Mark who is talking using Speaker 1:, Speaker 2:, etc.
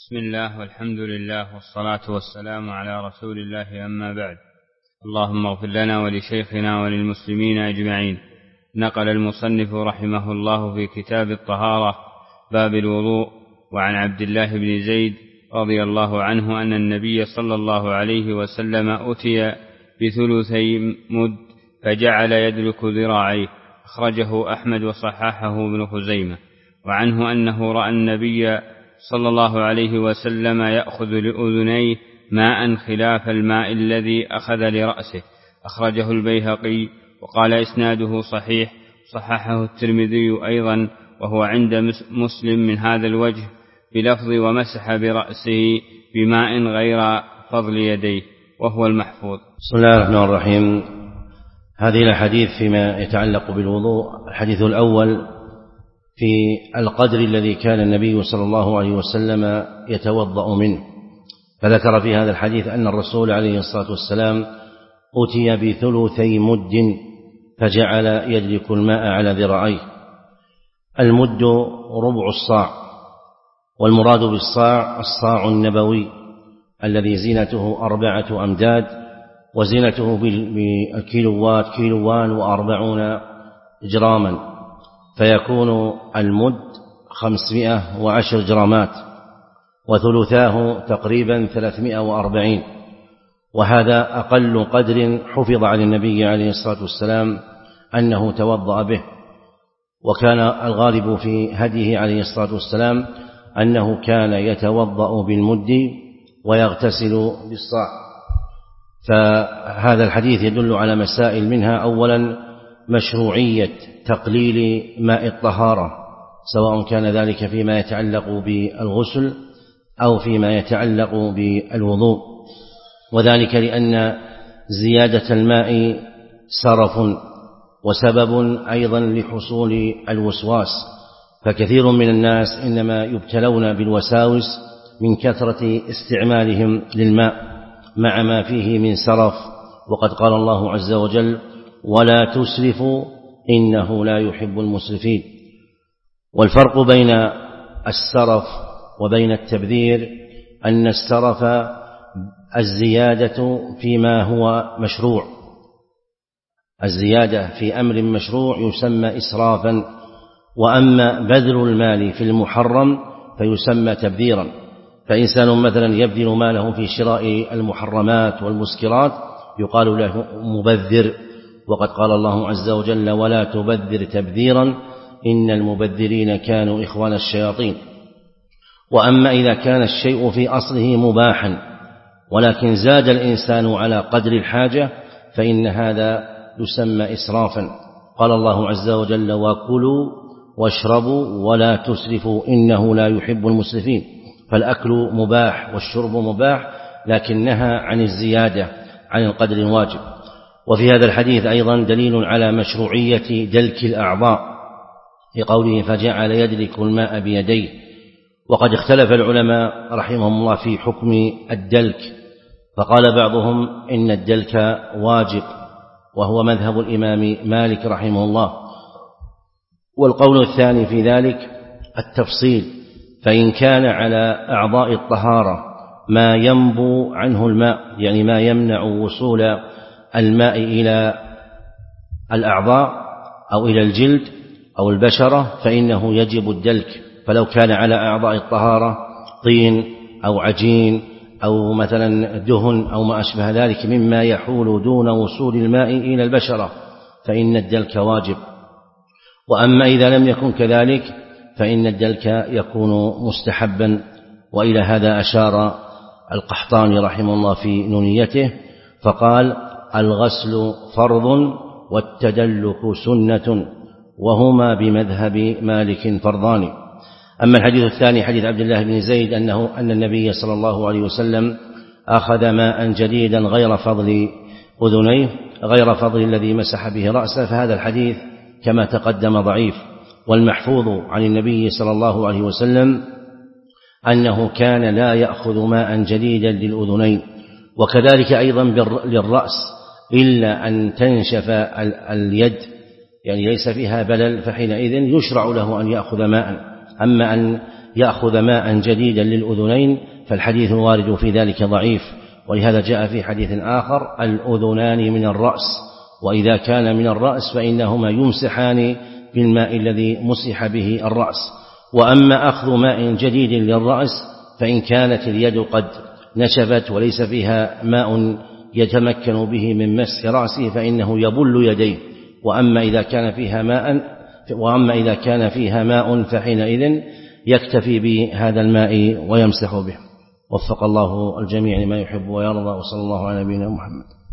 Speaker 1: بسم الله والحمد لله والصلاة والسلام على رسول الله، أما بعد. اللهم اغفر لنا ولشيخنا وللمسلمين أجمعين. نقل المصنف رحمه الله في كتاب الطهارة باب الوضوء وعن عبد الله بن زيد رضي الله عنه أن النبي صلى الله عليه وسلم أتي بثلثي مد فجعل يدلك ذراعيه، أخرجه أحمد وصححه ابن خزيمة. وعنه أنه رأى النبي صلى الله عليه وسلم يأخذ لأذنيه ماء خلاف الماء الذي أخذ لرأسه، أخرجه البيهقي وقال إسناده صحيح، صححه الترمذي أيضا وهو عند مسلم من هذا الوجه بلفظ ومسح برأسه بماء غير فضل يديه، وهو المحفوظ.
Speaker 2: بسم الله الرحمن الرحيم. هذه الأحاديث فيما يتعلق بالوضوء. الحديث الأول في القدر الذي كان النبي صلى الله عليه وسلم يتوضأ منه، فذكر في هذا الحديث أن الرسول عليه الصلاة والسلام أتي بثلثي مد فجعل يدلك الماء على ذراعيه. المد ربع الصاع، والمراد بالصاع الصاع النبوي الذي زينته 4 أمداد، وزينته بالكيلوات كيلوان و40 جراما، فيكون المد 510 جرامات، وثلثاه تقريبا 340، وهذا أقل قدر حفظ عن النبي عليه الصلاة والسلام أنه توضأ به. وكان الغالب في هديه عليه الصلاة والسلام أنه كان يتوضأ بالمد ويغتسل بالصاع. فهذا الحديث يدل على مسائل، منها أولا مشروعية تقليل ماء الطهارة، سواء كان ذلك فيما يتعلق بالغسل أو فيما يتعلق بالوضوء، وذلك لأن زيادة الماء سرف وسبب أيضا لحصول الوسواس، فكثير من الناس إنما يبتلون بالوساوس من كثرة استعمالهم للماء مع ما فيه من سرف. وقد قال الله عز وجل: ولا تسرفوا إنه لا يحب المسرفين. والفرق بين السرف وبين التبذير أن السرف الزيادة فيما هو مشروع، الزيادة في أمر مشروع يسمى إسرافا، وأما بذل المال في المحرم فيسمى تبذيرا. فإنسان مثلا يبذل ماله في شراء المحرمات والمسكرات يقال له مبذر، وقد قال الله عز وجل: ولا تبذر تبذيرا إن المبذرين كانوا إخوان الشياطين. وأما إذا كان الشيء في أصله مباحا ولكن زاد الإنسان على قدر الحاجة فإن هذا يسمى إسرافا. قال الله عز وجل: وكلوا واشربوا ولا تسرفوا إنه لا يحب المسرفين. فالأكل مباح والشرب مباح، لكن نهى عن الزيادة عن القدر الواجب. وفي هذا الحديث أيضا دليل على مشروعية دلك الأعضاء في قوله: فجعل يدلك الماء بيديه. وقد اختلف العلماء رحمهم الله في حكم الدلك، فقال بعضهم إن الدلك واجب، وهو مذهب الإمام مالك رحمه الله. والقول الثاني في ذلك التفصيل، فإن كان على أعضاء الطهارة ما ينبو عنه الماء، يعني ما يمنع وصول الماء إلى الأعضاء أو إلى الجلد أو البشرة، فإنه يجب الدلك. فلو كان على أعضاء الطهارة طين أو عجين أو مثلا دهن أو ما أشبه ذلك مما يحول دون وصول الماء إلى البشرة فإن الدلك واجب. وأما إذا لم يكن كذلك فإن الدلك يكون مستحبا. وإلى هذا أشار القحطاني رحمه الله في نونيته فقال: الغسل فرض والتدلك سنة، وهما بمذهب مالك فرضان. أما الحديث الثاني حديث عبد الله بن زيد أن النبي صلى الله عليه وسلم أخذ ماء جديدا غير فضل أذنيه، غير فضل الذي مسح به رأسه، فهذا الحديث كما تقدم ضعيف. والمحفوظ عن النبي صلى الله عليه وسلم أنه كان لا يأخذ ماء جديدا للأذنين، وكذلك أيضا للرأس، إلا أن تنشف اليد يعني ليس فيها بلل، فحينئذ يشرع له أن يأخذ ماء. أما أن يأخذ ماء جديدا للأذنين، فالحديث الوارد في ذلك ضعيف. ولهذا جاء في حديث آخر: الأذنان من الرأس، وإذا كان من الرأس فإنهما يمسحان بالماء الذي مسح به الرأس. وأما أخذ ماء جديد للرأس فإن كانت اليد قد نشفت وليس فيها ماء يتمكن به من مسح رأسه فإنه يبل يديه، وأما إذا كان فيها ماء فحينئذ يكتفي بهذا الماء ويمسح به. وفق الله الجميع لما يحب ويرضى، وصلى الله على نبينا محمد.